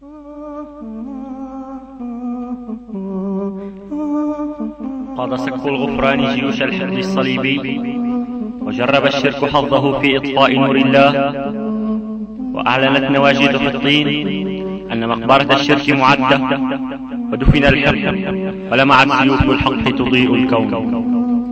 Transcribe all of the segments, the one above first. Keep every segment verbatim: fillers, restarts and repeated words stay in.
قاد سك الغفران جيوش الحرب الصليبي، وجرب الشرك حظه في إطفاء نور الله، وأعلنت نواجذ حطين أن مقبرة الشرك معدة، ودفن الحق ولمعت سيوف الحق تضيء الكون.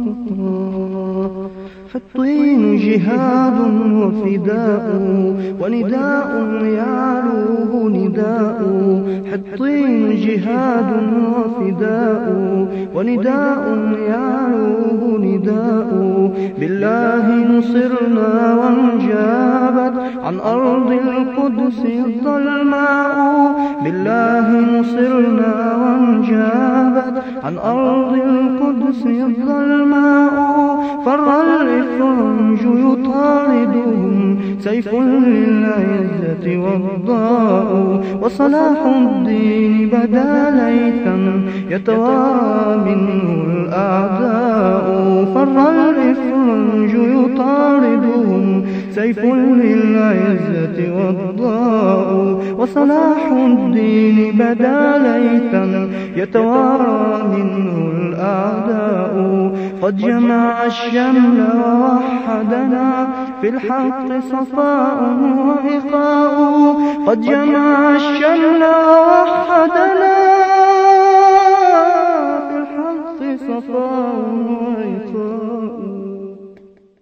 فالطين جهاد وفداء، ونداء يعلوه نداء. حطين جهاد وفداء، ونداء يعلوه نداء. بالله نصرنا وانجابت عن أرض القدس الظلماء. بالله نصرنا وانجابت عن أرض القدس الظلماء. فر الإفرنج يطاردهم، سيف للعزة والضاء. وصلاح الدين بدا ليثا يتوارى منه الأعداء. فر الإفرنج يطاردهم، سيف للعزة والضاء. وصلاح الدين بدا ليثا يتوارى منه الأعداء. قد جمع الشمل ووحدنا في الحق صفاء وإخاء. قد جمع الشمل ووحدنا في الحق صفاء وإخاء.